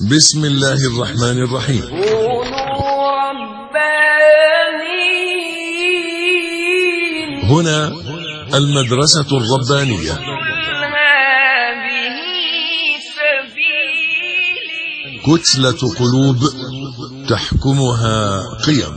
بسم الله الرحمن الرحيم. كونوا ربانيين. هنا المدرسة الربانية. هذه سبيلي. كتلة قلوب تحكمها قيم.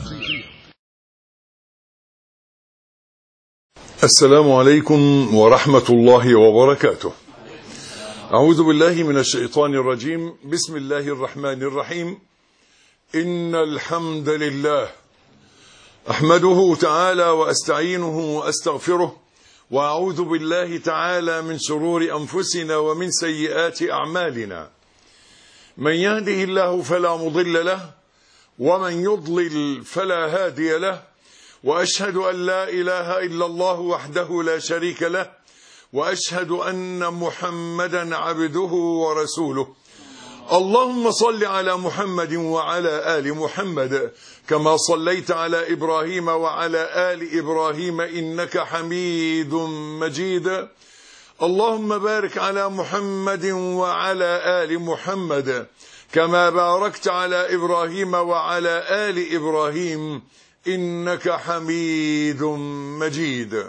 السلام عليكم ورحمة الله وبركاته. أعوذ بالله من الشيطان الرجيم. بسم الله الرحمن الرحيم. إن الحمد لله أحمده تعالى وأستعينه وأستغفره، وأعوذ بالله تعالى من شرور أنفسنا ومن سيئات أعمالنا. من يهده الله فلا مضل له، ومن يضلل فلا هادي له، وأشهد أن لا إله إلا الله وحده لا شريك له، وأشهد أن محمدا عبده ورسوله. اللهم صل على محمد وعلى آل محمد كما صليت على إبراهيم وعلى آل إبراهيم إنك حميد مجيد. اللهم بارك على محمد وعلى آل محمد كما باركت على إبراهيم وعلى آل إبراهيم إنك حميد مجيد.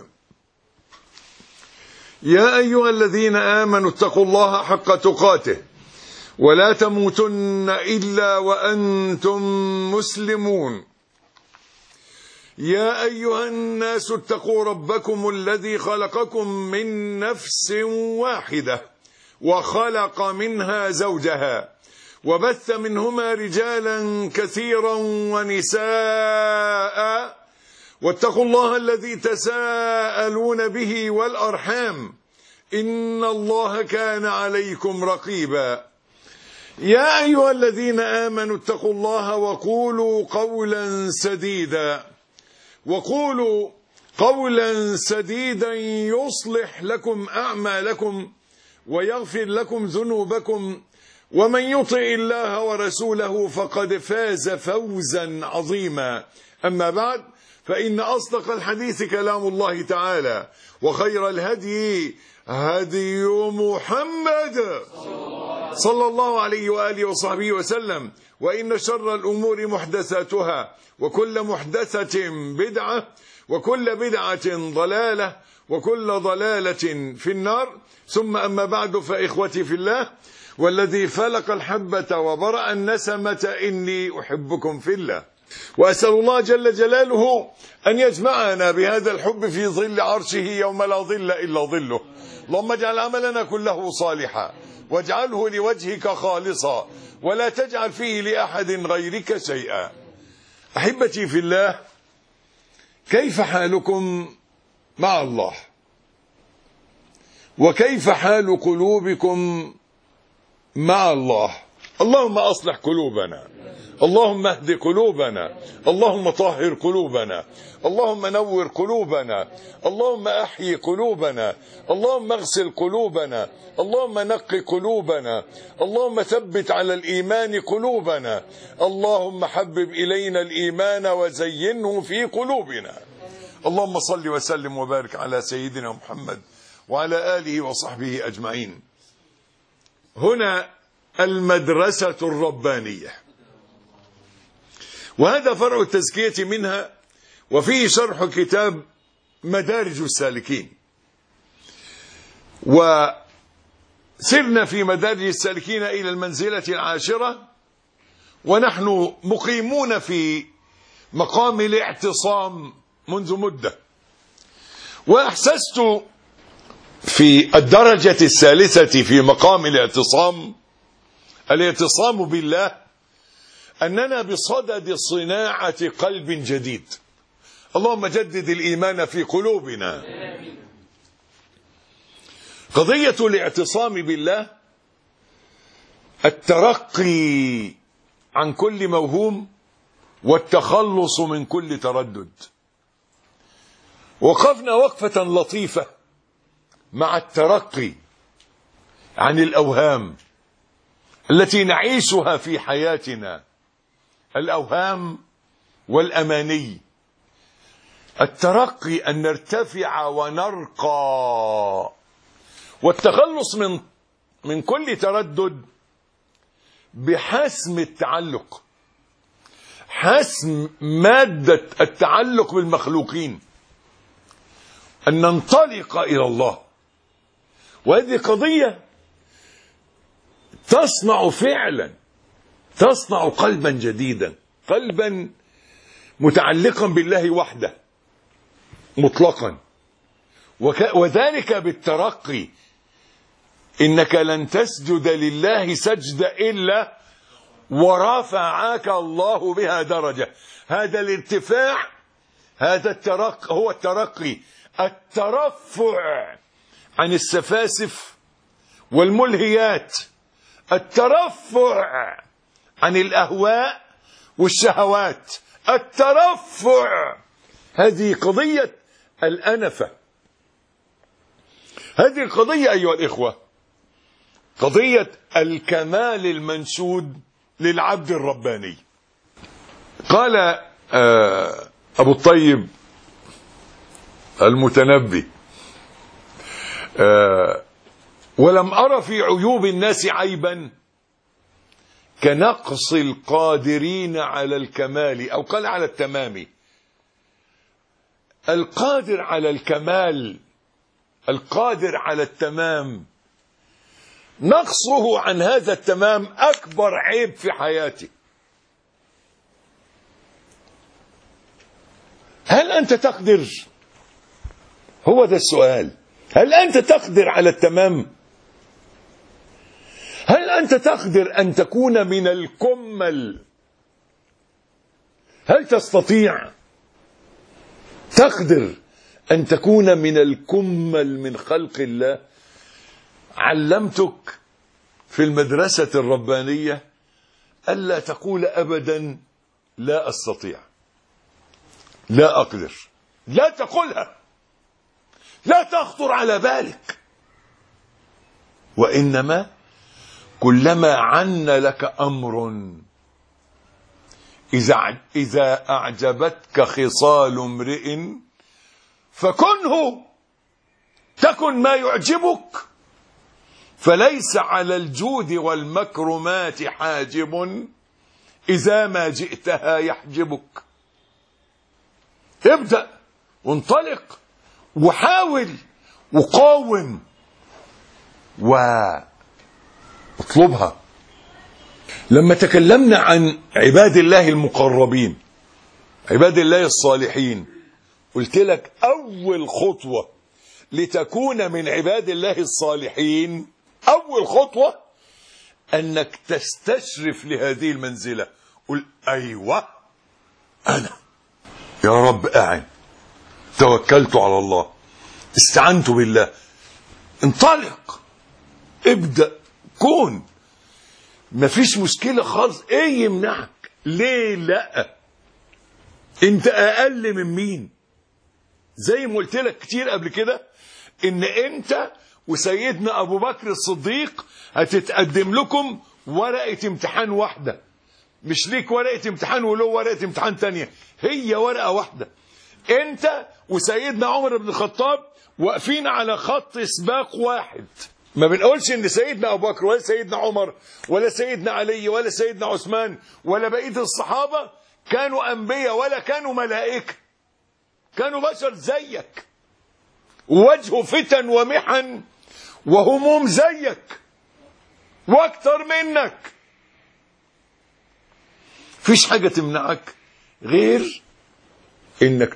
يا أيها الذين آمنوا اتقوا الله حق تقاته ولا تموتن إلا وأنتم مسلمون. يا أيها الناس اتقوا ربكم الذي خلقكم من نفس واحدة وخلق منها زوجها وبث منهما رجالا كثيرا ونساء، واتقوا الله الذي تساءلون به والأرحام إن الله كان عليكم رقيبا. يا أيها الذين آمنوا اتقوا الله وقولوا قولا سديدا يصلح لكم أعمالكم ويغفر لكم ذنوبكم، ومن يطع الله ورسوله فقد فاز فوزا عظيما. أما بعد، فإن أصدق الحديث كلام الله تعالى، وخير الهدي هدي محمد صلى الله عليه وآله وصحبه وسلم، وإن شر الأمور محدثاتها، وكل محدثة بدعة، وكل بدعة ضلالة، وكل ضلالة في النار. ثم أما بعد، فإخوتي في الله، والذي فلق الحبة وبرأ النسمة إني أحبكم في الله، وأسأل الله جل جلاله أن يجمعنا بهذا الحب في ظل عرشه يوم لا ظل إلا ظله. اللهم اجعل عملنا كله صالحا، واجعله لوجهك خالصا، ولا تجعل فيه لأحد غيرك شيئا. أحبتي في الله، كيف حالكم مع الله؟ وكيف حال قلوبكم مع الله؟ اللهم أصلح قلوبنا، اللهم اهد قلوبنا، اللهم طهر قلوبنا، اللهم نور قلوبنا، اللهم احيي قلوبنا، اللهم اغسل قلوبنا، اللهم نقي قلوبنا، اللهم ثبت على الإيمان قلوبنا، اللهم حبب إلينا الإيمان وزينه في قلوبنا. اللهم صل وسلم وبارك على سيدنا محمد وعلى آله وصحبه أجمعين. هنا المدرسة الربانية، وهذا فرع التزكية منها، وفيه شرح كتاب مدارج السالكين. وسرنا في مدارج السالكين إلى المنزلة العاشرة، ونحن مقيمون في مقام الاعتصام منذ مدة، وأحسست في الدرجة الثالثة في مقام الاعتصام بالله أننا بصدد صناعة قلب جديد. اللهم جدد الإيمان في قلوبنا. قضية الاعتصام بالله الترقي عن كل موهوم، والتخلص من كل تردد. وقفنا وقفة لطيفة مع الترقي عن الأوهام التي نعيشها في حياتنا، الأوهام والأماني. الترقي أن نرتفع ونرقى، والتخلص من كل تردد بحسم التعلق، حسم مادة التعلق بالمخلوقين، أن ننطلق إلى الله. وهذه قضية تصنع فعلا، تصنع قلبا جديدا، قلبا متعلقا بالله وحده مطلقا، وذلك بالترقي. إنك لن تسجد لله سجدة إلا ورفعك الله بها درجة. هذا الارتفاع، هذا الترقي هو الترقي، الترفع عن السفاسف والملهيات، الترفع عن الأهواء والشهوات، الترفع. هذه قضية الأنفة. هذه القضية أيها الإخوة قضية الكمال المنشود للعبد الرباني. قال أبو الطيب المتنبي: ولم أرى في عيوب الناس عيبا كنقص القادرين على الكمال، أو قال على التمام. القادر على الكمال، القادر على التمام، نقصه عن هذا التمام أكبر عيب في حياته. هل أنت تقدر؟ هو ده السؤال. هل أنت تقدر على التمام؟ هل أنت تقدر أن تكون من الكمل؟ هل تستطيع تقدر أن تكون من الكمل من خلق الله؟ علمتك في المدرسة الربانية ألا تقول أبدا لا أستطيع، لا أقدر. لا تقولها، لا تخطر على بالك. وإنما كلما عن لك أمر، إذا أعجبتك خصال امرئ فكنه، تكن ما يعجبك، فليس على الجود والمكرمات حاجب إذا ما جئتها يحجبك. ابدأ وانطلق وحاول وقاوم واطلبها. لما تكلمنا عن عباد الله المقربين، عباد الله الصالحين، قلت لك أول خطوة لتكون من عباد الله الصالحين، أول خطوة أنك تستشرف لهذه المنزلة. قل أيوة أنا يا رب أعن، توكلت على الله، استعنت بالله. انطلق، ابدأ، كون. مفيش مشكلة خالص. ايه يمنعك؟ ليه لا؟ انت اقل من مين؟ زي ما قلت لك كتير قبل كده ان انت وسيدنا ابو بكر الصديق هتتقدم لكم ورقة امتحان واحدة، مش ليك ورقة امتحان وله ورقة امتحان تانية، هي ورقة واحدة. انت وسيدنا عمر بن الخطاب واقفين على خط سباق واحد. ما بنقولش ان سيدنا ابو بكر ولا سيدنا عمر ولا سيدنا علي ولا سيدنا عثمان ولا بقية الصحابة كانوا انبياء ولا كانوا ملائكة، كانوا بشر زيك، ووجهوا فتن ومحن وهموم زيك واكتر منك. فيش حاجة تمنعك غير انك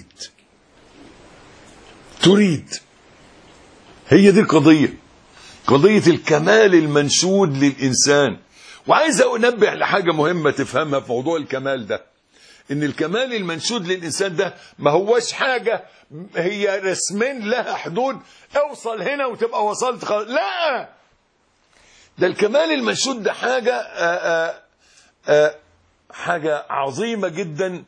تريد. هي دي القضية، قضية الكمال المنشود للإنسان. وعايز أنبه لحاجة مهمة تفهمها في موضوع الكمال ده، إن الكمال المنشود للإنسان ده ما هوش حاجة هي رسمين لها حدود، اوصل هنا وتبقى وصلت خلاص. لا، ده الكمال المنشود ده حاجة عظيمة جدا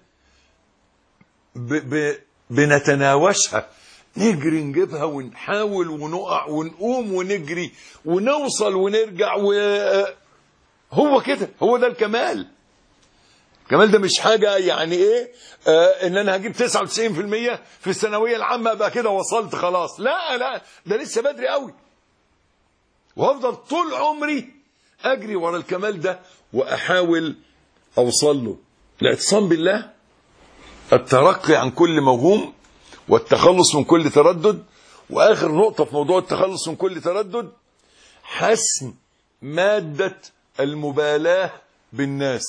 بنتناوشها، نجري نجيبها ونحاول ونقع ونقوم ونجري ونوصل ونرجع، هو كده، هو ده الكمال. الكمال ده مش حاجة يعني ايه ان انا هجيب 99% في الثانوية العامة بقى كده وصلت خلاص. لا، ده لسه بدري قوي، وهفضل طول عمري أجري ورا الكمال ده وأحاول أوصل له. الاعتصام بالله، الترقي عن كل موهوم والتخلص من كل تردد. وآخر نقطة في موضوع التخلص من كل تردد، حسم مادة المبالاة بالناس.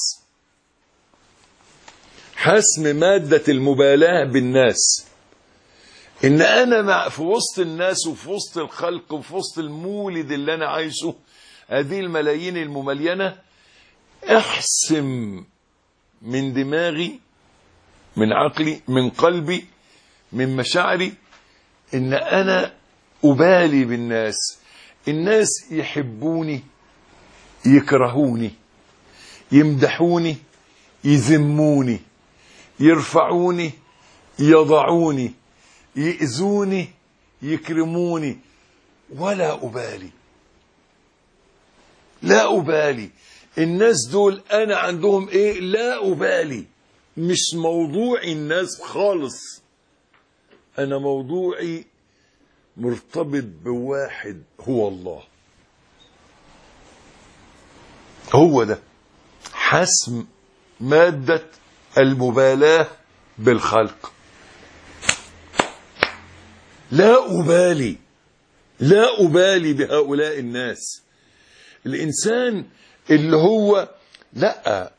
حسم مادة المبالاة بالناس، إن أنا في وسط الناس وفي وسط الخلق وفي وسط المولد اللي أنا عايشه، هذه الملايين المملينة، احسم من دماغي، من عقلي، من قلبي، من مشاعري، إن أنا أبالي بالناس. الناس يحبوني، يكرهوني، يمدحوني، يذموني، يرفعوني، يضعوني، يؤذوني، يكرموني، ولا أبالي. لا أبالي. الناس دول أنا عندهم إيه؟ لا أبالي. مش موضوعي الناس خالص، أنا موضوعي مرتبط بواحد هو الله. هو ده حسم مادة المبالاة بالخلق. لا أبالي، لا أبالي بهؤلاء الناس. الإنسان اللي هو لا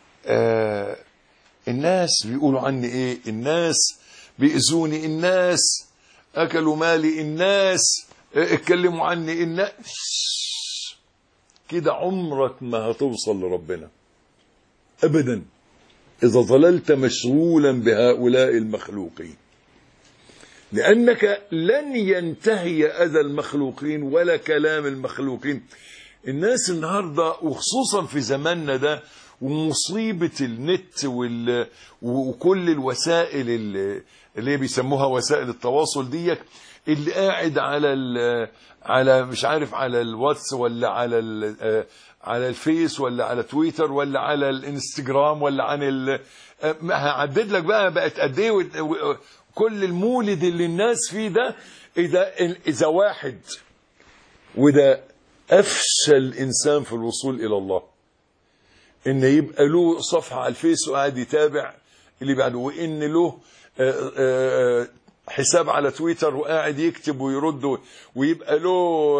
الناس بيقولوا عني إيه، الناس بيأذوني، الناس أكلوا مالي، الناس اتكلموا عني، الناس كده، عمرك ما هتوصل لربنا أبدا إذا ظللت مشغولا بهؤلاء المخلوقين، لأنك لن ينتهي أذى المخلوقين ولا كلام المخلوقين. الناس النهاردة وخصوصا في زماننا ده ومصيبة النت وكل الوسائل اللي بيسموها وسائل التواصل ديك، اللي قاعد على مش عارف على الواتس ولا على الفيس ولا على تويتر ولا على الانستجرام ولا عن هعدد لك بقت قد ايه كل المولد اللي الناس فيه ده. اذا واحد، وده افشل انسان في الوصول الى الله، ان يبقى له صفحه على الفيس وقاعد يتابع اللي بعده، وان له حساب على تويتر وقاعد يكتب ويرد، ويبقى له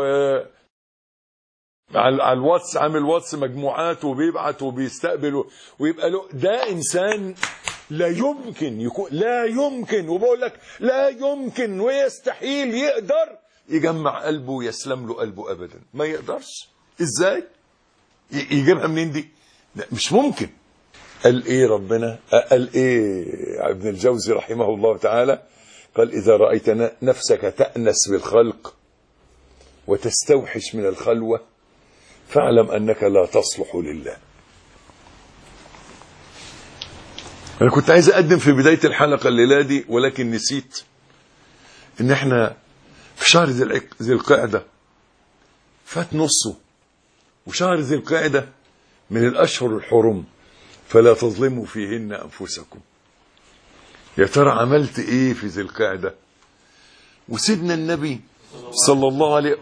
على الواتس، عامل واتس مجموعات وبيبعت وبيستقبل، ويبقى له، ده انسان لا يمكن يكون، لا يمكن، وبقول لك لا يمكن ويستحيل يقدر يجمع قلبه ويسلم له قلبه ابدا. ما يقدرش. ازاي يجيبها منين دي؟ لا مش ممكن. قال ايه ربنا؟ قال ايه ابن الجوزي رحمه الله تعالى؟ قال اذا رأيت نفسك تأنس بالخلق وتستوحش من الخلوة فاعلم انك لا تصلح لله. انا كنت عايز اقدم في بداية الحلقة الليلة دي، ولكن نسيت ان احنا في شهر ذي القعدة، فات نصه، وشهر ذي القعدة من الاشهر الحرم، فلا تظلموا فيهن انفسكم. يا ترى عملت ايه في ذي القعدة؟ وسيدنا النبي صلى الله عليه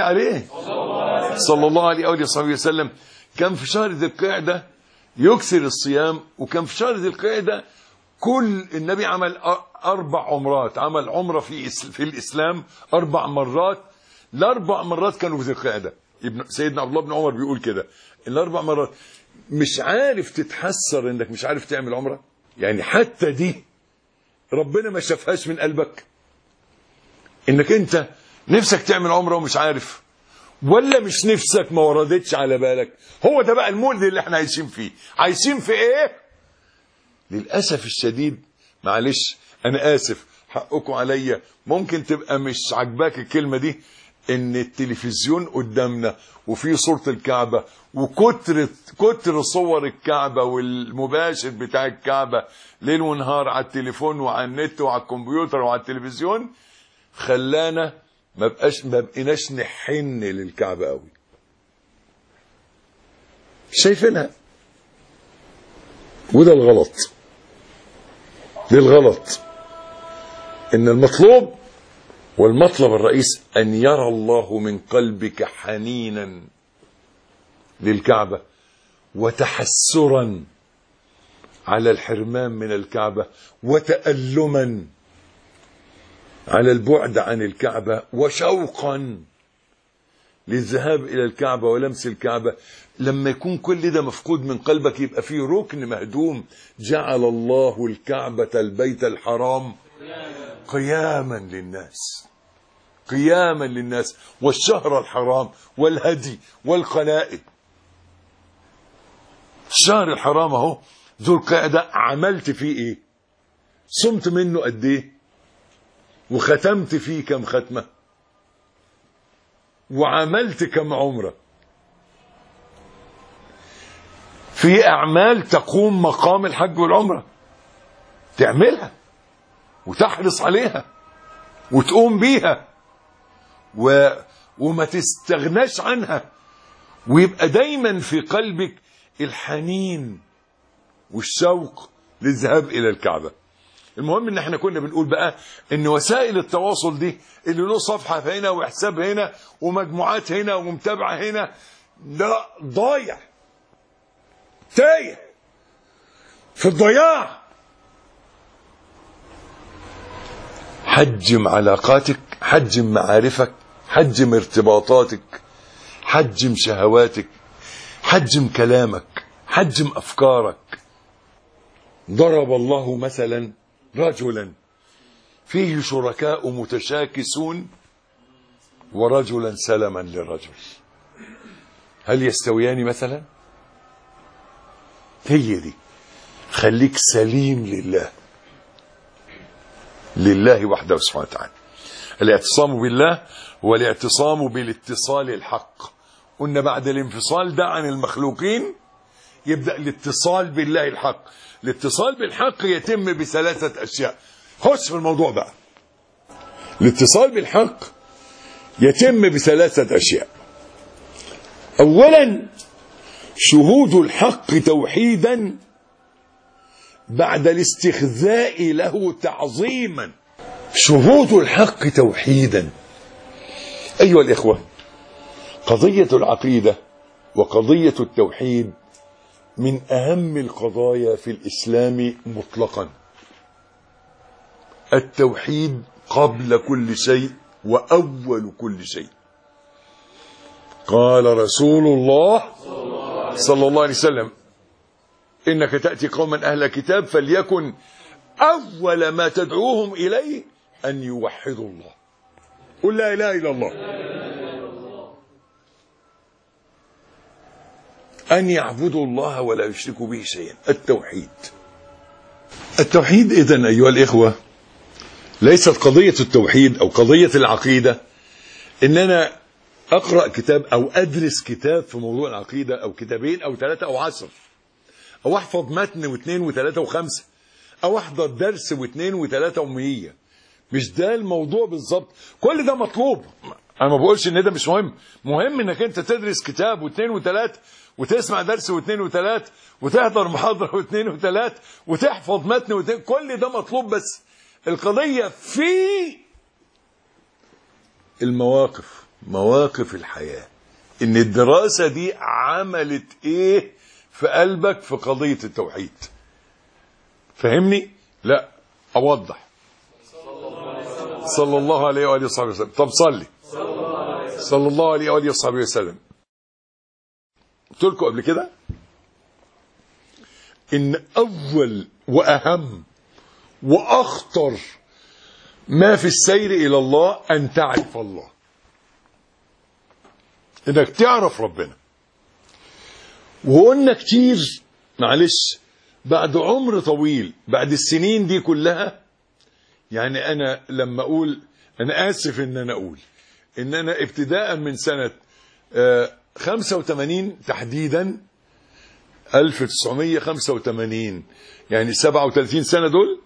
وآله وصحبه وسلم كان في شهر ذي القعدة يكثر الصيام، وكان في شهر ذي القعدة كل النبي عمل 4 عمرات، عمل عمرة في الإسلام 4 مرات. ال4 مرات كانوا في ذي القعدة. سيدنا عبد الله بن عمر بيقول كده، ال4 مرات. مش عارف تتحسر انك مش عارف تعمل عمرة؟ يعني حتى دي ربنا ما شافهاش من قلبك، انك انت نفسك تعمل عمرة ومش عارف، ولا مش نفسك ما وردتش على بالك؟ هو ده بقى المولد اللي احنا عايشين فيه. عايشين في ايه؟ للأسف الشديد، معلش انا اسف، حقكم عليا، ممكن تبقى مش عجباك الكلمة دي، ان التلفزيون قدامنا وفيه صورة الكعبة وكتر صور الكعبة والمباشر بتاع الكعبة ليل ونهار على التليفون وعلى النت وعلى الكمبيوتر وعلى التلفزيون، خلانا ما بقيناش نحن للكعبة قوي. شايفينها، وده الغلط. ده الغلط. ان المطلوب والمطلب الرئيس ان يرى الله من قلبك حنينا للكعبة، وتحسرا على الحرمان من الكعبة، وتألما على البعد عن الكعبة، وشوقا للذهاب إلى الكعبة ولمس الكعبة. لما يكون كل ده مفقود من قلبك يبقى فيه ركن مهدوم. جعل الله الكعبة البيت الحرام قياما للناس، قياما للناس، والشهر الحرام والهدي والقلائد. الشهر الحرام اهو ذو القعدة، عملت فيه ايه؟ صمت منه قد ايه؟ وختمت فيه كم ختمة؟ وعملت كم عمرة؟ في أعمال تقوم مقام الحج والعمرة، تعملها وتحرص عليها وتقوم بيها وما تستغناش عنها، ويبقى دايما في قلبك الحنين والشوق للذهاب إلى الكعبة. المهم ان احنا كنا بنقول بقى ان وسائل التواصل دي اللي له صفحة هنا وحساب هنا ومجموعات هنا ومتابعة هنا، لا، ضايع، تايه في الضياع. حجم علاقاتك، حجم معارفك، حجم ارتباطاتك، حجم شهواتك، حجم كلامك، حجم أفكارك. ضرب الله مثلا رجلا فيه شركاء متشاكسون ورجلا سلما للرجل، هل يستويان مثلا؟ هي دي. خليك سليم لله، لله وحده سبحانه وتعالى. الاعتصام بالله هو الاعتصام بالاتصال الحق. قلنا بعد الانفصال ده عن المخلوقين يبدأ الاتصال بالله الحق. الاتصال بالحق يتم بثلاثة أشياء. خش في الموضوع بقى. الاتصال بالحق يتم بثلاثة أشياء. أولا شهود الحق توحيدا بعد الاستخذاء له تعظيما. شهود الحق توحيدا. أيها الإخوة، قضية العقيدة وقضية التوحيد من أهم القضايا في الإسلام مطلقا. التوحيد قبل كل شيء وأول كل شيء. قال رسول الله صلى الله عليه وسلم: إنك تأتي قوما أهل كتاب فليكن أول ما تدعوهم إليه أن يوحدوا الله. قل لا إله إلا الله. أن يعبدوا الله ولا يشركوا به شيئا. التوحيد. التوحيد إذن أيها الإخوة ليست قضية التوحيد أو قضية العقيدة إن أنا أقرأ كتاب أو أدرس كتاب في موضوع العقيدة أو كتابين أو 3 أو 10، أو أحفظ متن و2 و3 و5، أو أحضر درس و2 و3 و100. مش ده الموضوع بالظبط. كل ده مطلوب، أنا ما بقولش إن ده مش مهم. مهم إنك أنت تدرس كتاب و2 و3 وتسمع درس و2 و3 وتحضر محاضرة و2 و3 وتحفظ متن و2. كل ده مطلوب، بس القضية في المواقف، مواقف الحياة، إن الدراسة دي عملت إيه في قلبك في قضية التوحيد. فهمني؟ لا، أوضح. صلى الله عليه وآله وصحبه وسلم. طب صلي صلى الله عليه وآله وصحبه وسلم. قلت لكم قبل كده إن أول وأهم وأخطر ما في السير إلى الله أن تعرف الله، إنك تعرف ربنا. وقلنا كتير، معلش، بعد عمر طويل، بعد السنين دي كلها، يعني أنا لما أقول، أنا آسف إن أنا أقول إن أنا ابتداء من سنة 85 تحديدا، 1985، يعني 37 سنة دول،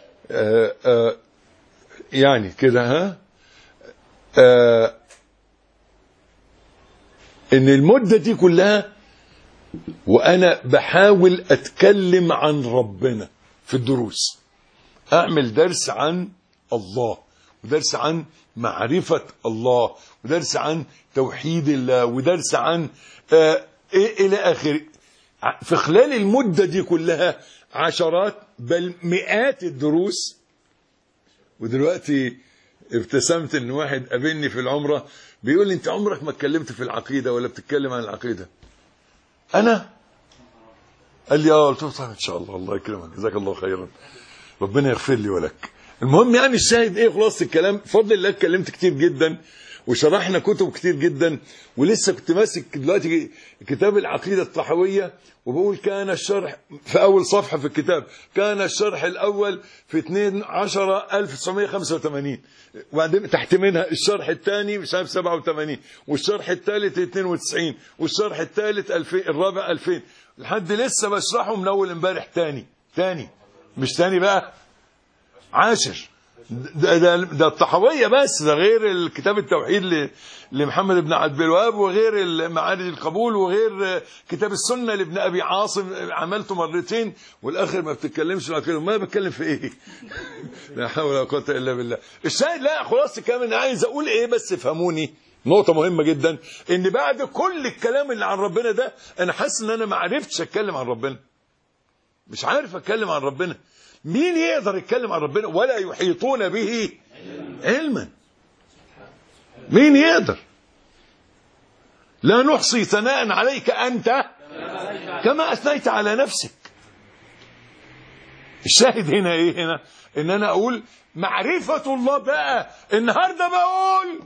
يعني كده، إن المدة دي كلها وأنا بحاول أتكلم عن ربنا في الدروس. أعمل درس عن الله، ودرس عن معرفة الله، ودرس عن توحيد الله، ودرس عن إلى آخره. في خلال المدة دي كلها عشرات بل مئات الدروس. ودلوقتي ابتسمت ان واحد قابلني في العمرة بيقول لي انت عمرك ما اتكلمت في العقيدة ولا بتتكلم عن العقيدة؟ انا قال لي قلت له طيب ان شاء الله، الله يكرمك، جزاك الله خيرا، ربنا يغفر لي ولك. المهم يعني الشاهد ايه، خلاص الكلام بفضل الله اتكلمت كتير جدا وشرحنا كتب كتير جدا، ولسه كنت ماسك دلوقتي كتاب العقيدة الطحاوية وبقول كان الشرح في أول صفحة في الكتاب، كان الشرح الأول في 12/1985، وبعدين تحت منها الشرح الثاني مش عارف 87، والشرح الثالث 92، والشرح الثالث 2000 الرابع 2000، لحد لسه بشرحه من أول امبارح تاني مش تاني بقى 10. ده الطحاوية بس، ده غير الكتاب التوحيد لمحمد بن عبد الوهاب، وغير معارج القبول، وغير كتاب السنة لابن أبي عاصم عملته مرتين، والآخر ما بتتكلمش ما بتكلم في إيه. لا حول ولا قوة إلا بالله. الشاهد لا خلاص الكلام اللي عايز أقول إيه، بس فهموني نقطة مهمة جدا، إن بعد كل الكلام اللي عن ربنا ده أنا حاسس إن أنا ما عرفتش أتكلم عن ربنا، مش عارف أتكلم عن ربنا. مين يقدر يتكلم عن ربنا ولا يحيطون به علما؟ مين يقدر؟ لا نحصي ثناء عليك أنت كما أثنيت على نفسك. الشاهد هنا إيه؟ هنا إن أنا أقول معرفة الله بقى. النهاردة بقول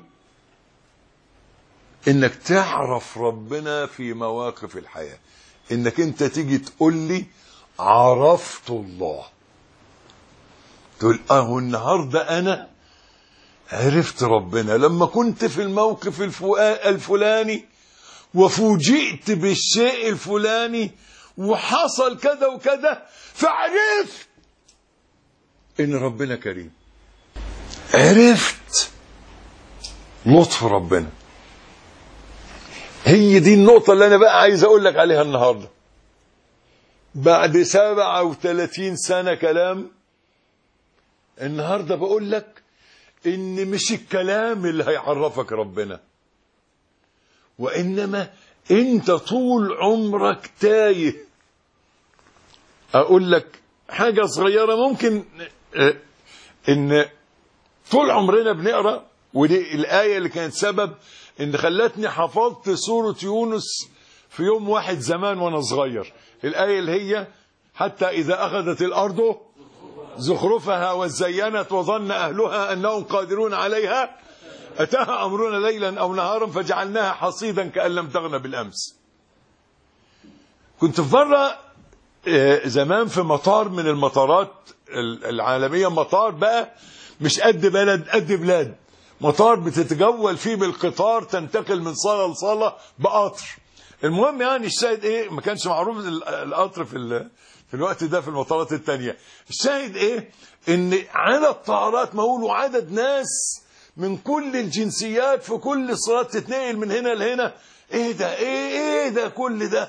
إنك تعرف ربنا في مواقف الحياة، إنك أنت تيجي تقول لي عرفت الله، تقول النهاردة أنا عرفت ربنا لما كنت في الموقف الفلاني وفوجئت بالشيء الفلاني وحصل كذا وكذا، فعرفت إن ربنا كريم، عرفت لطف ربنا. هي دي النقطة اللي أنا بقى عايز أقول لك عليها النهاردة. بعد 37 سنة كلام، النهاردة بقول لك إن مش الكلام اللي هيعرفك ربنا، وإنما أنت طول عمرك تايه. أقول لك حاجة صغيرة، ممكن إن طول عمرنا بنقرأ، ودي الآية اللي كانت سبب إن خلتني حفظت سورة يونس في يوم واحد زمان وأنا صغير، الآية اللي هي حتى إذا أخذت الأرض زخرفها وزينت وظن أهلها أنهم قادرون عليها أتاها أمرنا ليلا أو نهارا فجعلناها حصيدا كأن لم تغن بالأمس. كنت في مرة زمان في مطار من المطارات العالمية، مطار بقى مش قد بلد قد بلاد، مطار بتتجول فيه بالقطار، تنتقل من صالة لصالة بقطر. المهم يعني الشاهد ايه، ما كانش معروف القطر في الوقت ده في المطارات التانية. الشاهد ايه، ان عدد طائرات مهول وعدد ناس من كل الجنسيات في كل الصالات تتنقل من هنا لهنا. ايه ده ايه ده كل ده؟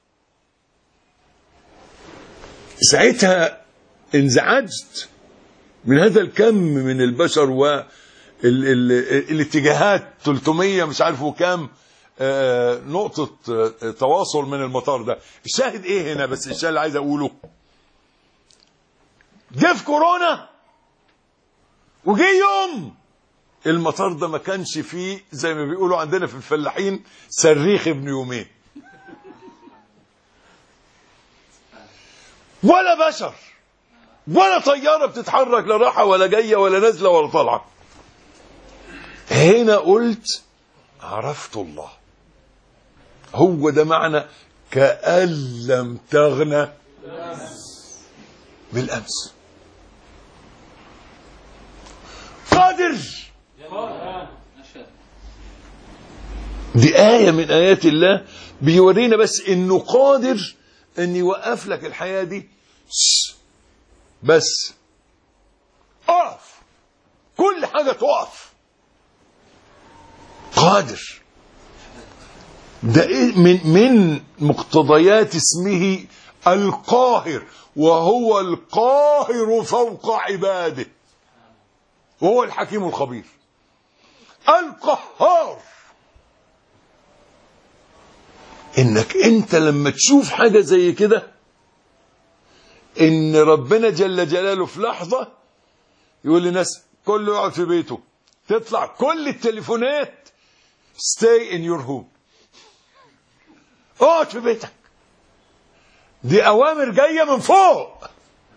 ساعتها انزعجت من هذا الكم من البشر والاتجاهات 300 مش عارف وكام نقطة تواصل من المطار ده. الشاهد ايه هنا، بس الشاهد اللي عايز اقوله، جه في كورونا وجه يوم المطار ده ما كانش فيه زي ما بيقولوا عندنا في الفلاحين صريخ ابن يومين، ولا بشر ولا طيارة بتتحرك، لا راحة ولا جاية ولا نازلة ولا طالعة. هنا قلت عرفت الله. هو ده معنى كأن لم تغنى بالأمس. قادر، دي آية من آيات الله بيورينا بس إنه قادر إن يوقف لك الحياة دي، بس اقف، كل حاجة تقف. قادر ده إيه؟ من مقتضيات اسمه القاهر، وهو القاهر فوق عباده، وهو الحكيم الخبير القهار. انك انت لما تشوف حاجة زي كده، ان ربنا جل جلاله في لحظة يقول للناس كله يقعد في بيته، تطلع كل التليفونات stay in your home، اقعد في بيتك. دي اوامر جاية من فوق.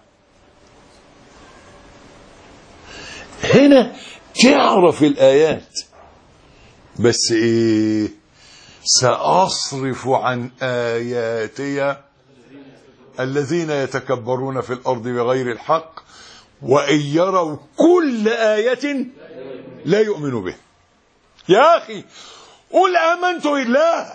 هنا تعرف الآيات، بس ايه؟ سأصرف عن آياتي الذين يتكبرون في الأرض بغير الحق وإن يروا كل آية لا يؤمنوا به. يا أخي قل آمنت بالله،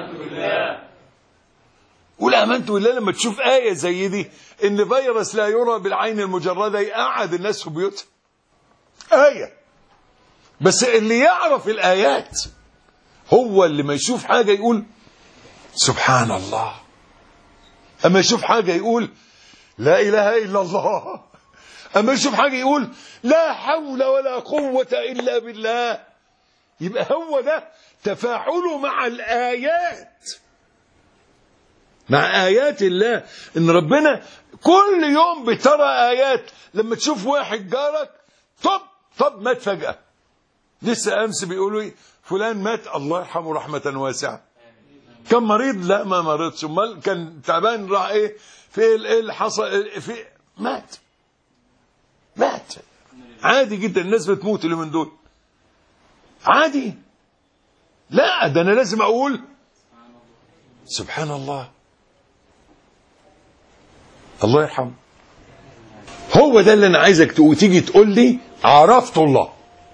قل آمنت بالله. لما تشوف آية زي دي، إن فيروس لا يرى بالعين المجردة يقعد الناس في بيوتها، آية. بس اللي يعرف الآيات هو اللي ما يشوف حاجة يقول سبحان الله، أما يشوف حاجة يقول لا إله إلا الله، أما يشوف حاجة يقول لا حول ولا قوة إلا بالله. يبقى هو ده تفاعله مع الآيات، مع آيات الله. إن ربنا كل يوم بترى آيات. لما تشوف واحد جارك طب مات فجأة، لسه أمس بيقولوا لي فلان مات الله يرحمه رحمة واسعة. كان مريض؟ لا ما مرضش. امال كان تعبان، راح ايه في ايه اللي حصل؟ في مات عادي جدا. الناس بتموت اليومين دول عادي. لا ده انا لازم اقول سبحان الله، الله يرحمه. هو ده اللي انا عايزك تيجي تقول لي عرفت الله.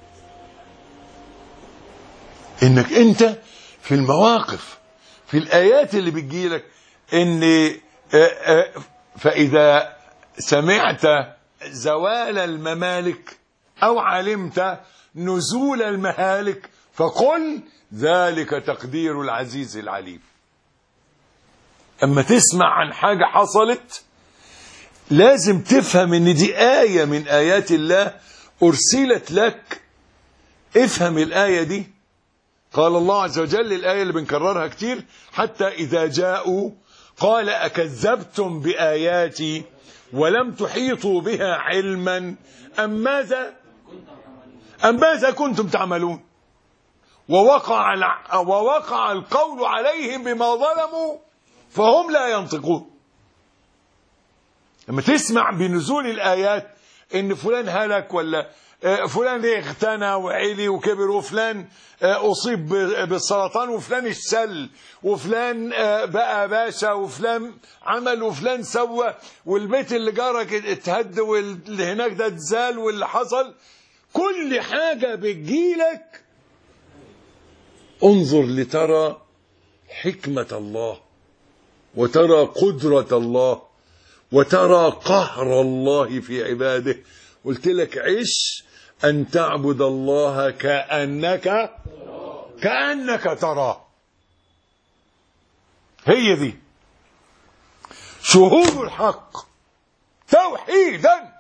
انك انت في المواقف، في الآيات اللي بتجيلك، إن فإذا سمعت زوال الممالك أو علمت نزول المهالك فقل ذلك تقدير العزيز العليم. أما تسمع عن حاجة حصلت لازم تفهم إن دي آية من آيات الله أرسلت لك. افهم الآية دي. قال الله عز وجل، الآية اللي بنكررها كتير، حتى إذا جاءوا قال أكذبتم بآياتي ولم تحيطوا بها علما أم ماذا كنتم تعملون ووقع القول عليهم بما ظلموا فهم لا ينطقون. لما تسمع بنزول الآيات إن فلان هلك، ولا فلان اغتنى وعلي وكبر، وفلان أصيب بالسرطان، وفلان اشتل، وفلان بقى باشا، وفلان عمل، وفلان سوى، والبيت اللي جارك اتهد، واللي هناك ده اتزال، واللي حصل، كل حاجة بتجيلك انظر لترى حكمة الله، وترى قدرة الله، وترى قهر الله في عباده. قلت لك عش أن تعبد الله كأنك تراه. هي دي شهود الحق توحيدا.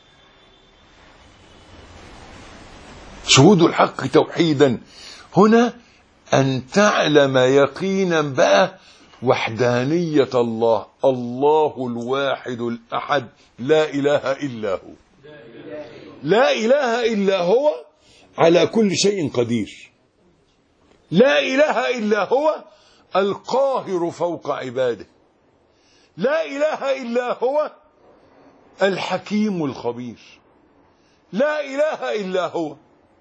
شهود الحق توحيدا هنا أن تعلم يقينا بقى وحدانية الله، الله الواحد الأحد، لا إله إلا هو، لا إله إلا هو على كل شيء قدير، لا إله إلا هو القاهر فوق عباده، لا إله إلا هو الحكيم الخبير، لا إله إلا هو.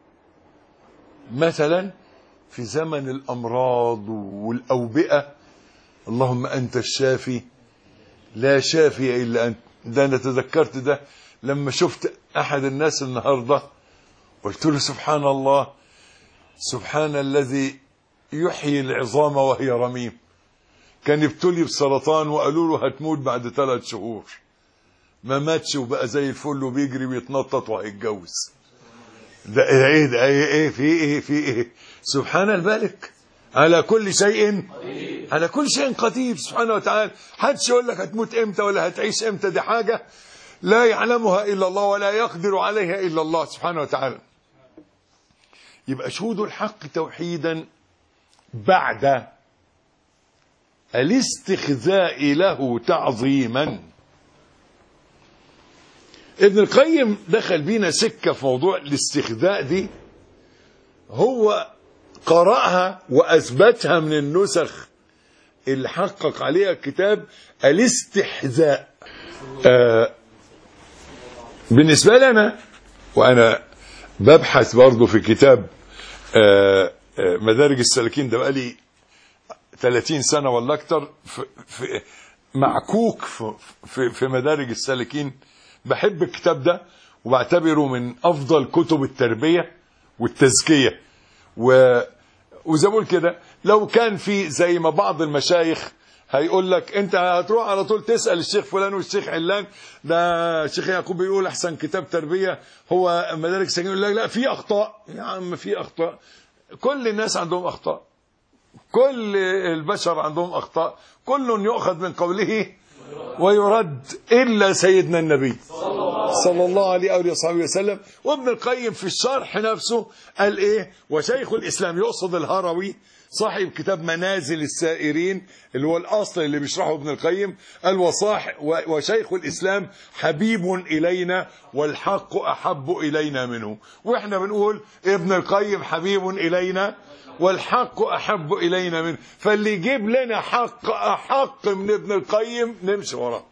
مثلا في زمن الأمراض والأوبئة، اللهم أنت الشافي لا شافي إلا أنت. ده أنا تذكرت ده لما شفت أحد الناس النهاردة، قلت له سبحان الله، سبحان الذي يحيي العظام وهي رميم. كان يبتلي بسرطان وقالوا له هتموت بعد 3 شهور، ما ماتش وبقى زي الفل وبيجري ويتنطط وهيتجوز. ده ايه في ايه سبحان الملك على كل شيء على كل شيء قدير سبحانه وتعالى. حدش يقول لك هتموت امتى ولا هتعيش امتى، دي حاجة لا يعلمها إلا الله ولا يقدر عليها إلا الله سبحانه وتعالى. يبقى شهود الحق توحيدا بعد الاستخذاء له تعظيما. ابن القيم دخل بينا سكة في موضوع الاستخذاء دي، هو قرأها وأثبتها من النسخ اللي حقق عليها الكتاب الاستحذاء. بالنسبة لنا، وأنا ببحث برضو في كتاب مدارج السالكين، ده بقالي 30 سنة ولا أكتر في معكوك في مدارج السالكين. بحب الكتاب ده وبعتبره من أفضل كتب التربية والتزكية. وزي ما بقول كده، لو كان في زي ما بعض المشايخ هيقول لك انت هتروح على طول تسأل الشيخ فلان والشيخ علان، ده الشيخ يعقوب بيقول احسن كتاب تربية هو مدارج السالكين، يقول لك لا في اخطاء. يا عم في اخطاء، كل الناس عندهم اخطاء، كل البشر عندهم اخطاء، كل يؤخذ من قوله ويرد الا سيدنا النبي صلى الله عليه وآله وصحبه وسلم. وابن القيم في الشرح نفسه قال ايه؟ وشيخ الاسلام، يقصد الهروي صاحب كتاب منازل السائرين اللي هو الاصل اللي بيشرحه ابن القيم، قال وشيخ الاسلام حبيب الينا والحق احب الينا منه. واحنا بنقول ابن القيم حبيب الينا والحق احب الينا منه، فاللي يجيب لنا حق احق من ابن القيم نمشي وراه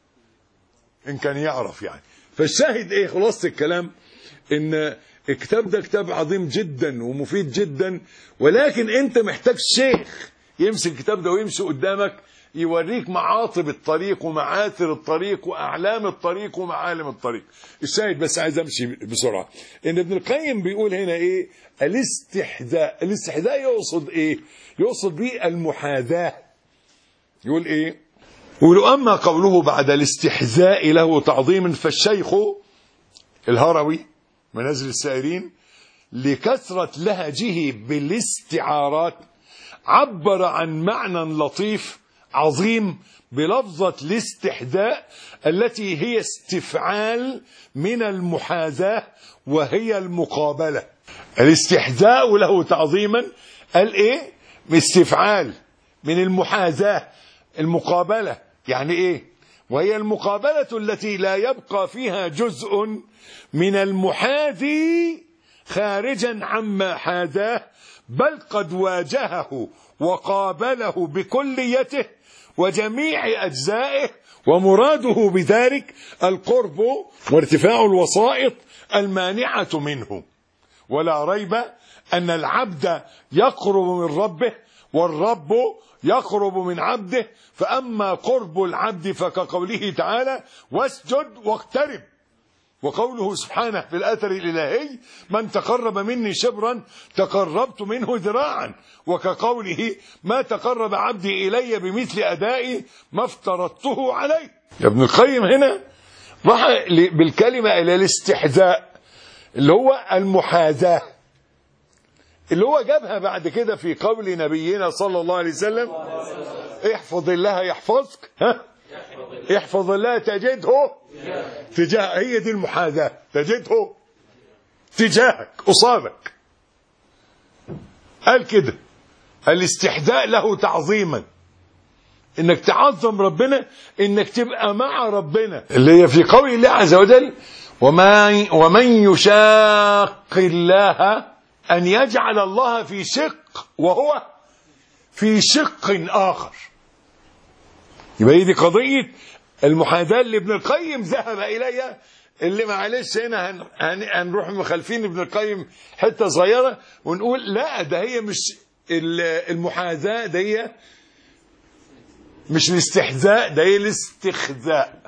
ان كان يعرف يعني. فالشاهد ايه؟ خلاصة الكلام ان الكتاب ده كتاب عظيم جدا ومفيد جدا، ولكن انت محتاج شيخ يمسك الكتاب ده ويمشي قدامك يوريك معاطب الطريق ومعاثر الطريق واعلام الطريق ومعالم الطريق. الشاهد بس عايز امشي بسرعه، ان ابن القيم بيقول هنا ايه؟ الاستحذاء. الاستحذاء يقصد ايه؟ يقصد بيه المحاذاه. يقول ايه؟ يقول اما قوله بعد الاستحذاء له تعظيم، فالشيخ الهروي منازل السائرين لكثرة لهجه بالاستعارات عبر عن معنى لطيف عظيم بلفظة الاستحذاء التي هي استفعال من المحاذاة وهي المقابلة. الاستحذاء له تعظيما قال ايه؟ استفعال من المحاذاة، المقابلة يعني ايه؟ وهي المقابلة التي لا يبقى فيها جزء من المحاذي خارجا عما حاذاه، بل قد واجهه وقابله بكليته وجميع أجزائه، ومراده بذلك القرب وارتفاع الوسائط المانعة منه. ولا ريب أن العبد يقرب من ربه والرب يقرب من عبده، فأما قرب العبد فكقوله تعالى واسجد واقترب، وقوله سبحانه في الآثر الإلهي من تقرب مني شبرا تقربت منه ذراعا، وكقوله ما تقرب عبدي إلي بمثل أدائي ما افترضته عليه. ابن القيم هنا راح بالكلمة إلى الاستحذاء اللي هو المحاذاة، اللي هو جابها بعد كده في قول نبينا صلى الله عليه وسلم احفظ الله يحفظك، احفظ الله تجده تجاه. هي دي المحاذاة، تجده تجاهك قصادك. قال كده الاستحذاء له تعظيما، انك تعظم ربنا، انك تبقى مع ربنا، اللي هي في قول الله عز وجل ومن يشاق الله أن يجعل الله في شق وهو في شق آخر. يبقى دي قضية المحاذاة اللي ابن القيم ذهب إليها، اللي معلش هنا هنروح مخالفين ابن القيم حتة صغيرة ونقول لا، ده هي مش المحاذاة، ده هي مش الاستحذاء، ده هي الاستخذاء.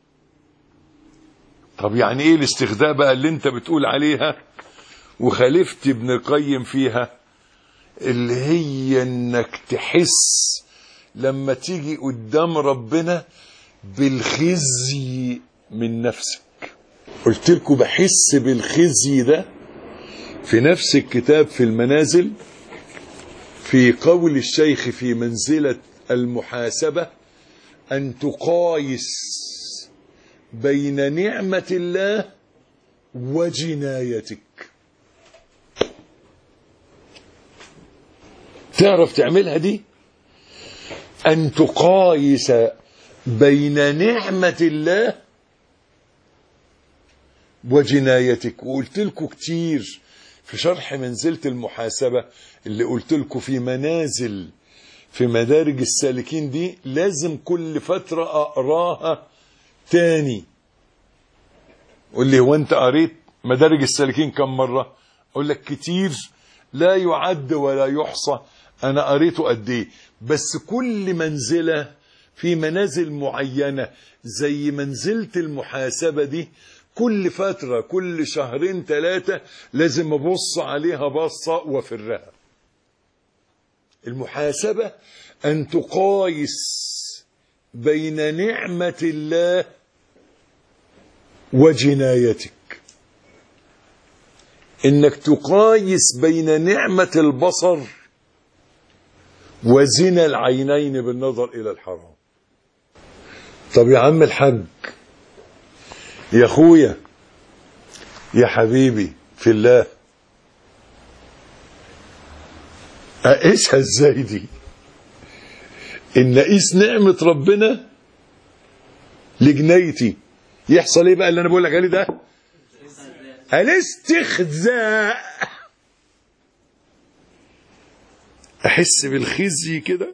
طب يعني ايه الاستخذاء بقى اللي انت بتقول عليها وخالفت ابن القيم فيها؟ اللي هي انك تحس لما تيجي قدام ربنا بالخزي من نفسك. قلت لكم بحس بالخزي ده في نفس الكتاب في المنازل، في قول الشيخ في منزلة المحاسبة أن تقايس بين نعمة الله وجنايتك. تعرف تعملها دي؟ أن تقايس بين نعمة الله وجنايتك. وقلت لكم كتير في شرح منزلة المحاسبة اللي قلت لكم في منازل في مدارج السالكين دي، لازم كل فترة أقراها تاني. قول لي هو أنت قريت مدارج السالكين كم مرة؟ أقول لك كتير لا يعد ولا يحصى. أنا قريته قد إيه؟ بس كل منزلة في منازل معينة زي منزلة المحاسبة دي، كل فترة كل شهرين 3 لازم أبص عليها بصة وفرها. المحاسبة أن تقايس بين نعمة الله وجنايتك، إنك تقايس بين نعمة البصر وزنا العينين بالنظر إلى الحرام. طب يا عم الحاج، يا أخويا، يا حبيبي في الله، أقيسها إزاي دي؟ إن أقيس نعمة ربنا لجنايتي، يحصل إيه بقى اللي أنا بقول لك عليه ده؟ الاستخزاء. أحس بالخزي كده،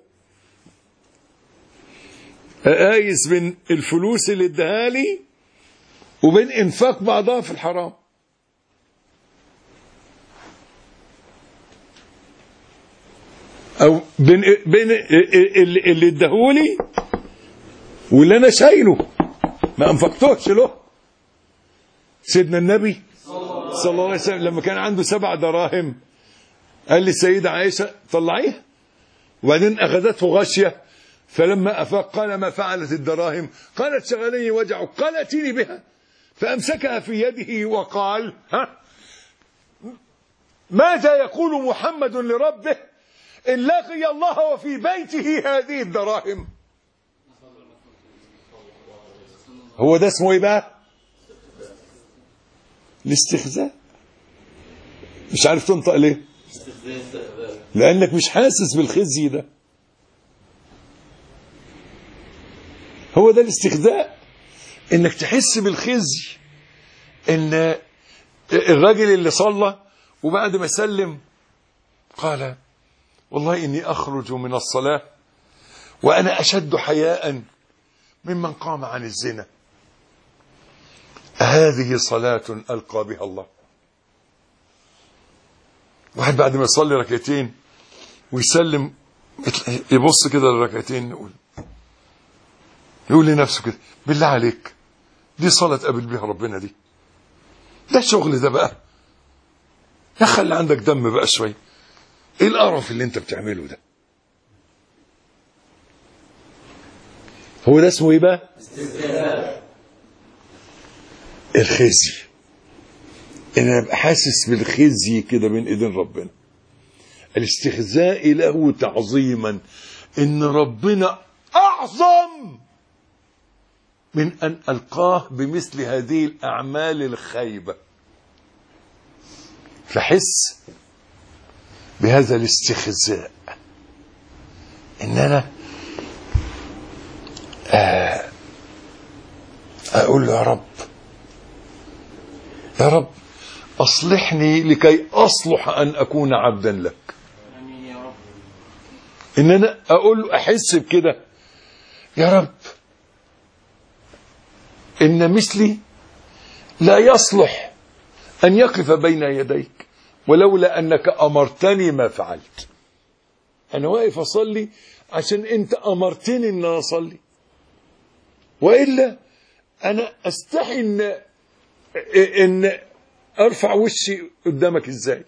أقايس بين الفلوس اللي اداها لي وبين إنفاق بعضها في الحرام. أو بين اللي اداهولي واللي أنا شايله ما أنفقتوش له. سيدنا النبي صلى الله عليه وسلم لما كان عنده 7 دراهم قال للسيدة عائشة طلعيها، وبعدين أخذته غشية، فلما أفاق قال ما فعلت الدراهم؟ قالت شغلني وجعك، قال ائتيني بها، فأمسكها في يده وقال ماذا يقول محمد لربه إن لقي الله وفي بيته هذه الدراهم؟ هو ده اسمه ايه بقى؟ الاستخزاء. مش عارف تنطق ليه؟ لأنك مش حاسس بالخزي ده. هو ده الاستخزاء، انك تحس بالخزي. ان الراجل اللي صلى وبعد ما سلم قال والله إني أخرج من الصلاة وأنا أشد حياء ممن قام عن الزنا، هذه صلاة ألقى بها الله؟ واحد بعد ما يصلي ركعتين ويسلم يبص كده للركعتين، يقول لنفسه كده بالله عليك دي صلاة قابل بها ربنا؟ ده الشغل ده بقى؟ يا خلي عندك دم بقى شوية. ايه القرف اللي انت بتعمله ده؟ هو ده اسمه ايه بقى؟ الخزي. ان انا ابقى حاسس بالخزي كده بين ايدين ربنا. الاستخزاء له تعظيما، ان ربنا اعظم من ان القاه بمثل هذه الاعمال الخايبه. فحس بهذا الاستخزاء، ان انا اقول له يا رب اصلحني لكي اصلح ان اكون عبدا لك. ان انا اقول له احس بكده، يا رب ان مثلي لا يصلح ان يقف بين يديك ولولا أنك أمرتني ما فعلت. أنا واقف أصلي عشان أنت أمرتني أن أصلي، وإلا أنا أستحي إن أرفع وشي قدامك إزاي.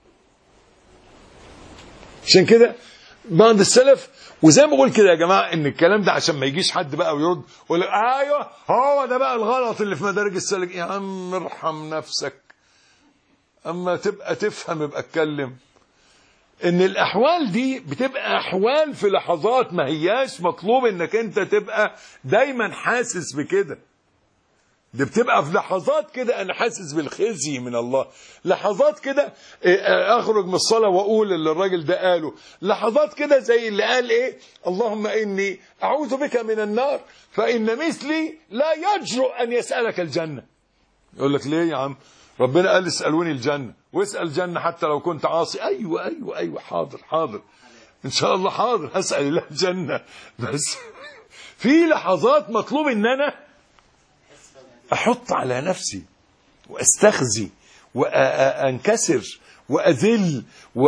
عشان كده بعض السلف، وزي ما بقول كده يا جماعة إن الكلام ده عشان ما يجيش حد بقى ويرد ويقول أيوه هو ده بقى الغلط اللي في مدارج السالك. يا عم ارحم نفسك، أما تبقى تفهم يبقى اتكلم. إن الأحوال دي بتبقى أحوال في لحظات، ما هياش مطلوب إنك أنت تبقى دايما حاسس بكده. دي بتبقى في لحظات كده انا حاسس بالخزي من الله، لحظات كده اخرج من الصلاه واقول اللي الراجل ده قاله، لحظات كده زي اللي قال ايه اللهم اني اعوذ بك من النار فان مثلي لا يجرؤ ان يسالك الجنه. يقول لك ليه يا عم؟ ربنا قال اسالوني الجنه، واسال الجنه حتى لو كنت عاصي. ايوه ايوه ايوه حاضر ان شاء الله حاضر هسال الله الجنه، بس في لحظات مطلوب ان انا احط على نفسي واستخزي وانكسر واذل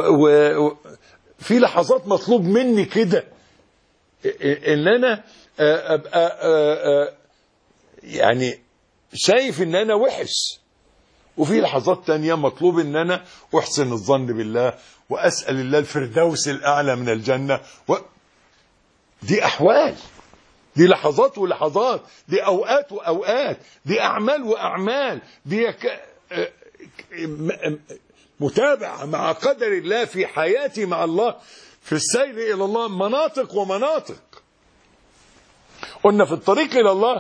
في لحظات مطلوب مني كده ان انا ابقى يعني شايف ان انا وحش، وفي لحظات تانية مطلوب ان انا احسن الظن بالله واسال الله الفردوس الاعلى من الجنه دي احوال، دي لحظات ولحظات، دي اوقات واوقات، دي اعمال واعمال، دي متابعه مع قدر الله في حياتي مع الله، في السير الى الله مناطق ومناطق. قلنا في الطريق الى الله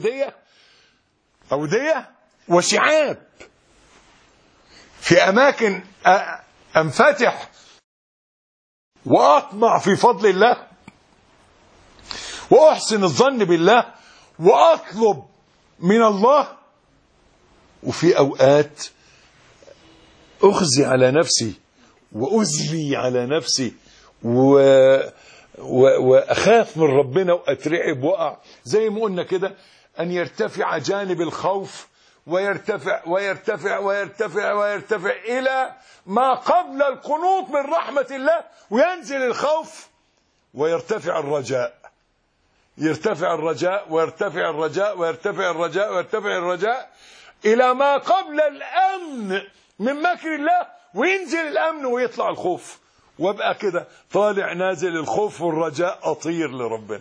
اوديه وشعاب، في اماكن انفتح واطمع في فضل الله واحسن الظن بالله واطلب من الله، وفي اوقات اخزي على نفسي واذلي على نفسي واخاف من ربنا واترعب واقع، زي ما قلنا كده ان يرتفع جانب الخوف ويرتفع ويرتفع ويرتفع ويرتفع الى ما قبل القنوط من رحمة الله، وينزل الخوف ويرتفع الرجاء، يرتفع الرجاء ويرتفع الرجاء ويرتفع الرجاء ويرتفع الرجاء إلى ما قبل الأمن من مكر الله، وينزل الأمن ويطلع الخوف، وابقى كده طالع نازل الخوف والرجاء، أطير لربنا.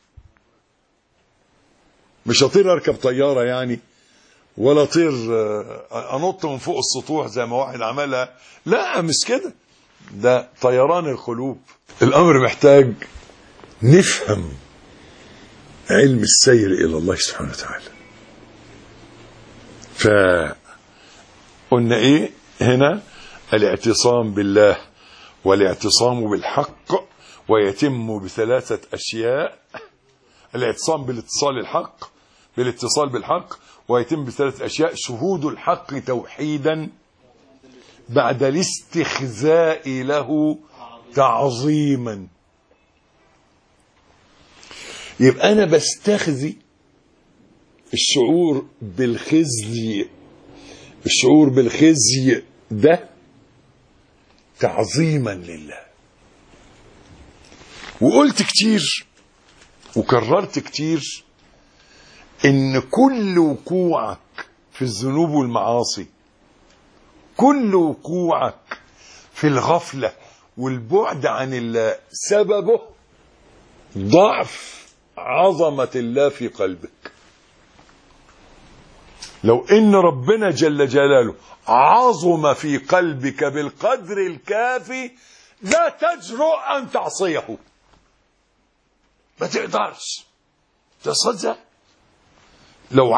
مش أطير أركب طيارة يعني، ولا أطير أنط من فوق السطوح زي ما واحد عملها، لا مش كده، ده طيران القلوب. الأمر محتاج نفهم علم السير إلى الله سبحانه وتعالى. فقلنا إيه هنا؟ الاعتصام بالله والاعتصام بالحق، ويتم بثلاثة أشياء: الاعتصام بالاتصال بالحق، ويتم بثلاث أشياء: شهود الحق توحيدا بعد الاستخزاء له تعظيما. يبقى أنا بستخزي الشعور بالخزي ده تعظيما لله. وقلت كتير وكررت كتير ان كل وقوعك في الذنوب والمعاصي، كل وقوعك في الغفلة والبعد عن الله، سببه ضعف عظمة الله في قلبك. لو ان ربنا جل جلاله عظم في قلبك بالقدر الكافي لا تجرؤ ان تعصيه، ما تقدرش تصدق. لو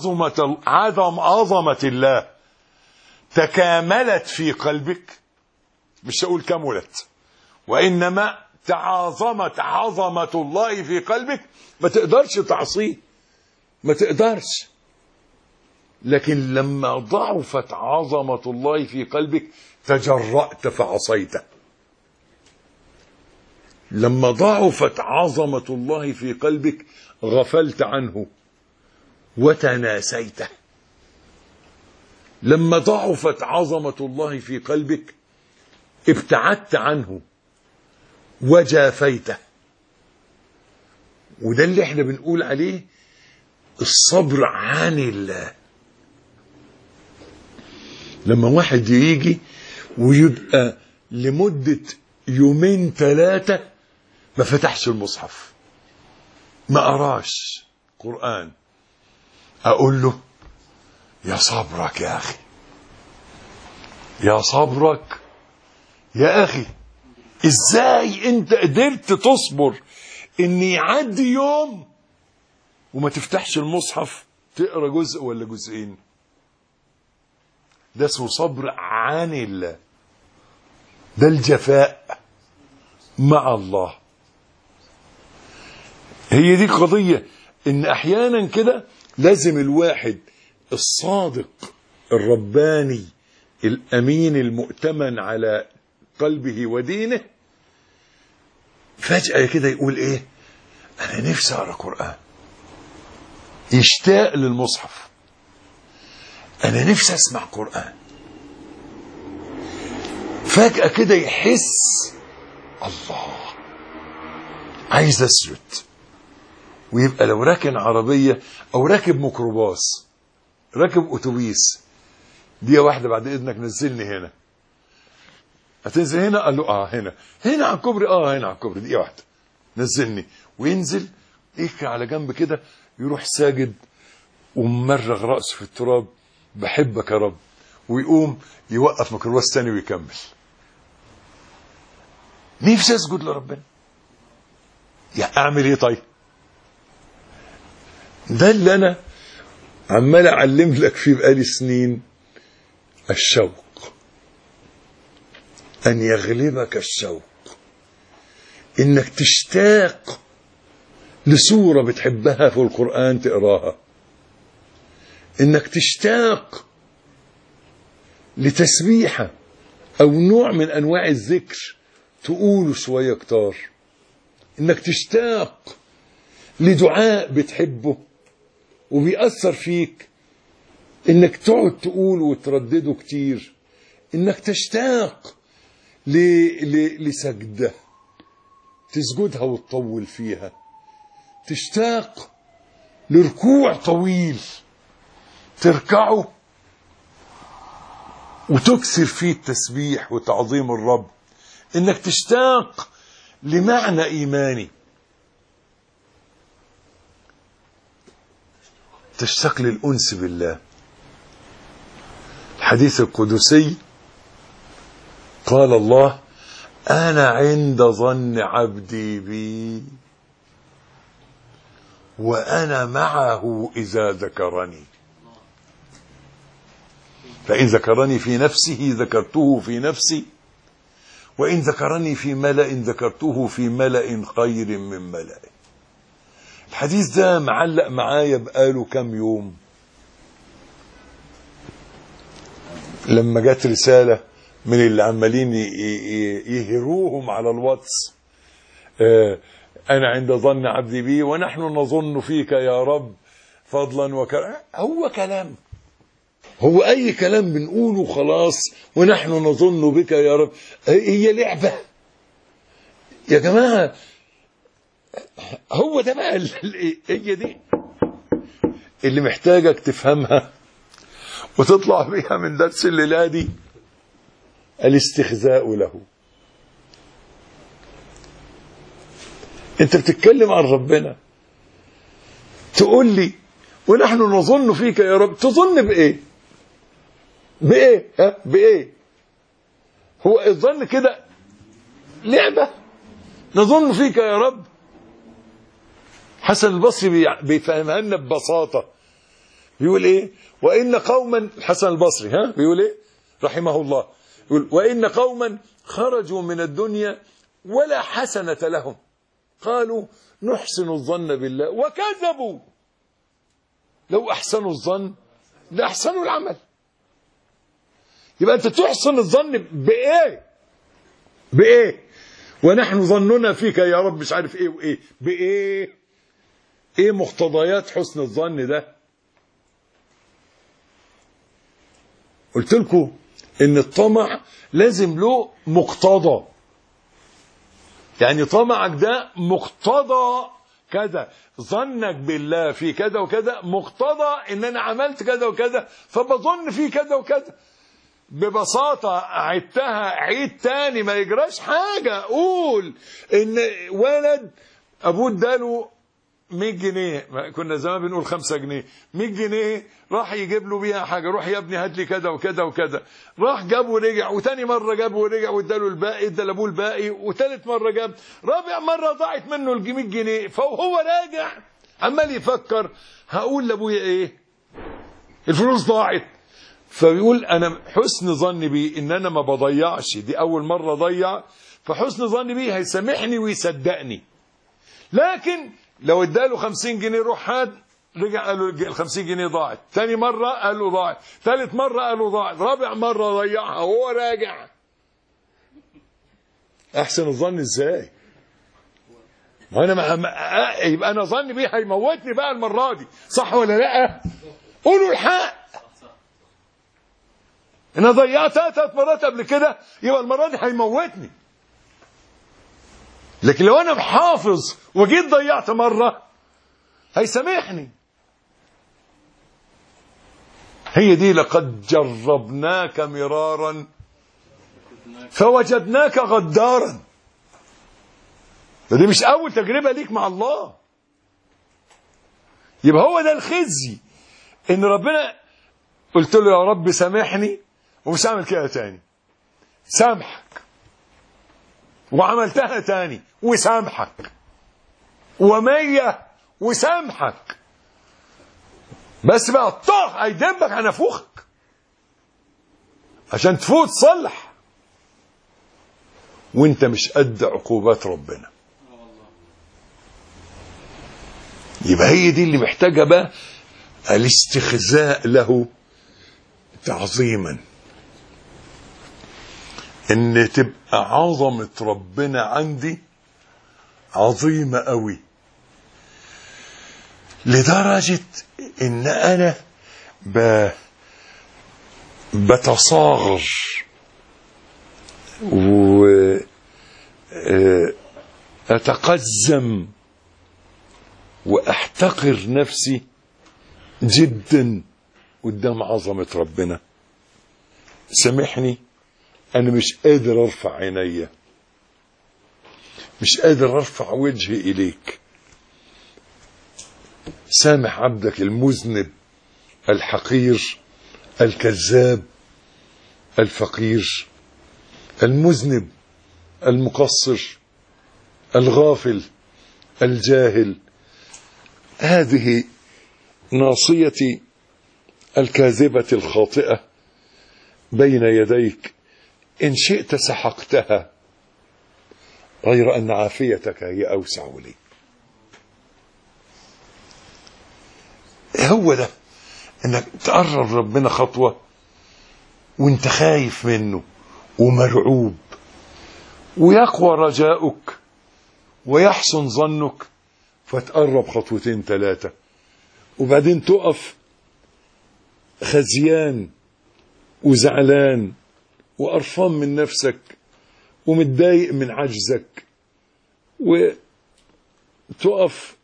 عظمة الله تكاملت في قلبك، مش هقول كملت، وإنما تعاظمت عظمة الله في قلبك، ما تقدرش تعصيه، ما تقدرش. لكن لما ضعفت عظمة الله في قلبك تجرأت فعصيته. لما ضعفت عظمة الله في قلبك غفلت عنه وتناسيته. لما ضعفت عظمة الله في قلبك ابتعدت عنه وجافيته. وده اللي احنا بنقول عليه الصبر عن الله. لما واحد يجي ويبقى لمدة يومين 3 ما فتحش المصحف، ما قراش قرآن، أقول له يا صبرك يا أخي، يا صبرك يا أخي، إزاي أنت قدرت تصبر إن يعدي يوم وما تفتحش المصحف تقرأ جزء ولا جزئين. ده اسمه صبر عن الله، ده الجفاء مع الله. هي دي قضية، ان احيانا كده لازم الواحد الصادق الرباني الامين المؤتمن على قلبه ودينه فجأة كده يقول ايه، انا نفسي اقرا قرآن، يشتاق للمصحف، انا نفسي اسمع قرآن. فجأة كده يحس الله عايز اسجد، ويبقى لو راكن عربية او راكب ميكروباص راكب اتوبيس، دي واحدة بعد اذنك نزلني هنا، هتنزل هنا؟ قال له هنا على الكوبري، هنا على الكوبري، دي واحدة نزلني، وينزل يك على جنب كده، يروح ساجد وممرغ رأسه في التراب، بحبك يا رب، ويقوم يوقف ميكروباص ثاني ويكمل. نفسي اسجد لربنا، يا اعمل ايه طيب؟ ده اللي انا عمال اعلم لك فيه بقالي سنين، الشوق، ان يغلبك الشوق، انك تشتاق لسورة بتحبها في القرآن تقراها، انك تشتاق لتسبيحة او نوع من انواع الذكر تقوله شوية كتار، انك تشتاق لدعاء بتحبه وبيأثر فيك انك تقعد تقوله وتردده كتير، انك تشتاق لسجدة تسجدها وتطول فيها، تشتاق لركوع طويل تركعه وتكثر فيه التسبيح وتعظيم الرب، انك تشتاق لمعنى ايماني، تشتاق للأنس بالله. الحديث القدسي قال الله: أنا عند ظن عبدي بي وأنا معه إذا ذكرني، فإن ذكرني في نفسه ذكرته في نفسي، وإن ذكرني في ملأ ذكرته في ملأ خير من ملأ. الحديث ده معلق معايا بقاله كام يوم، لما جات رسالة من اللي عمالين يهروهم على الواتس، أنا عند ظن عبدي بي ونحن نظن فيك يا رب فضلا وكرما. هو كلام، هو أي كلام بنقوله خلاص، ونحن نظن بك يا رب، هي لعبة يا جماعة. هو ده بقى هي دي اللي محتاجك تفهمها وتطلع بيها من درس الليلة دي، الاستخزاء له. انت بتتكلم عن ربنا تقول لي ونحن نظن فيك يا رب، تظن بايه؟ بايه؟ هو الظن كده لعبة؟ نظن فيك يا رب. حسن البصري بيفهمها لنا ببساطة، بيقول ايه؟ وإن قوما، الحسن البصري بيقول ايه رحمه الله، يقول: وإن قوما خرجوا من الدنيا ولا حسنة لهم، قالوا نحسن الظن بالله، وكذبوا. لو أحسنوا الظن لأحسنوا العمل. يبقى أنت تحسن الظن بإيه؟ ونحن ظننا فيك يا رب مش عارف إيه وإيه، بإيه؟ إيه مقتضيات حسن الظن ده؟ قلت لكم إن الطمع لازم له مقتضى، يعني طمعك ده مقتضى كذا، ظنك بالله في كذا وكذا مقتضى ان انا عملت كذا وكذا فبظن في كذا وكذا. ببساطة عدتها عيد تاني ما يجراش حاجة. قول ان ولد ابوه اداله 100 جنيه، كنا زمان بنقول 5 جنيه، 100 جنيه راح يجيب له بيها حاجة، روح يا ابني هات لي كذا وكذا وكذا، راح جاب ورجع، وتاني مرة جاب ورجع واداله الباقي، ادى لابوه الباقي، وتالت مرة جاب، رابع مرة ضاعت منه ال 100 جنيه، فهو راجع عمال يفكر هقول لابويا ايه الفلوس ضاعت. فبيقول انا حسن ظني بيه ان انا ما بضيعش، دي اول مرة ضيع، فحسن ظني بيه هيسامحني ويصدقني. لكن لو اداله 50 جنيه روح هات، رجع قال له ال 50 جنيه ضاعت، ثاني مرة قال له ضاعت، ثالث مرة قال له ضاعت، رابع مرة ضيعها وهو راجع. احسن الظن ازاي؟ وانا يبقى انا ظني بيه هيموتني بقى المرة دي، صح ولا لا؟ قولوا الحق. انا ضيعتها 3 مرات قبل كده، يبقى المرة دي هيموتني. لكن لو انا محافظ وجيت ضيعت مرة هيسامحني. هي دي لقد جربناك مرارا فوجدناك غدارا. فدي مش اول تجربة ليك مع الله. يبقى هو ده الخزي، ان ربنا قلت له يا رب سامحني ومش هعمل كده تاني، سامحك، وعملتها تاني وسامحك، ومية وسامحك، بس بقى الطاق هيدبك على نافوخك عشان تفوت تصلح وانت مش قد عقوبات ربنا. يبقى هي دي اللي محتاجة بقى الاستخزاء له تعظيما، ان تبقى عظمة ربنا عندي عظيمة قوي، لدرجة ان انا بتصاغر واتقزم واحتقر نفسي جدا قدام عظمة ربنا. سامحني، انا مش قادر ارفع عيني، مش قادر ارفع وجهي اليك. سامح عبدك المذنب الحقير الكذاب الفقير، المذنب المقصر الغافل الجاهل. هذه ناصيتي الكاذبة الخاطئة بين يديك، إن شئت سحقتها، غير أن عافيتك هي أوسع لي. هو ده، انك تقرب ربنا خطوة وانت خايف منه ومرعوب، ويقوى رجاؤك ويحسن ظنك، فتقرب 2 3، وبعدين تقف خزيان وزعلان وقرفان من نفسك ومتضايق من عجزك، وتقف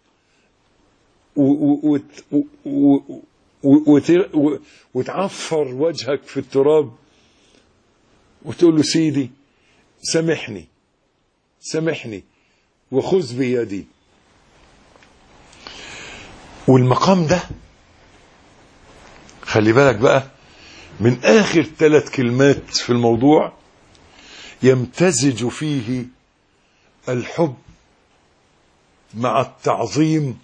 وتعفر وجهك في التراب وتقول له سيدي سامحني سامحني وخذ بيدي. والمقام ده خلي بالك بقى من آخر 3 كلمات في الموضوع، يمتزج فيه الحب مع التعظيم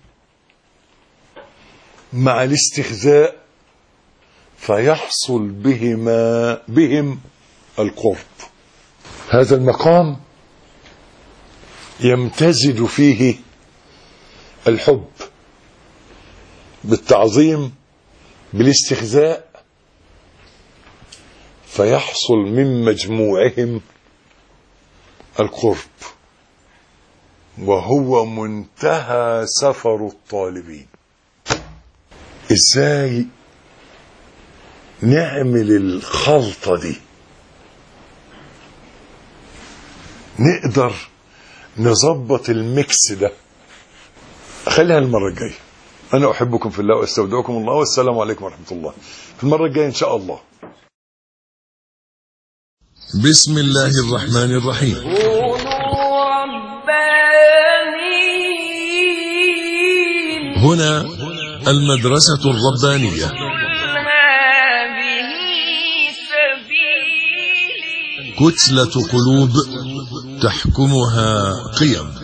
مع الاستخزاء، فيحصل بهم القرب. هذا المقام يمتزج فيه الحب بالتعظيم بالاستخزاء، فيحصل من مجموعهم القرب، وهو منتهى سفر الطالبين. ازاي نعمل الخلطة دي؟ نقدر نظبط الميكس ده؟ خليها المرة الجاية. أنا أحبكم في الله وأستودعكم الله، والسلام عليكم ورحمة الله. في المرة الجاية إن شاء الله. بسم الله الرحمن الرحيم. هنا المدرسة الربانية. كتلة قلوب تحكمها قيم.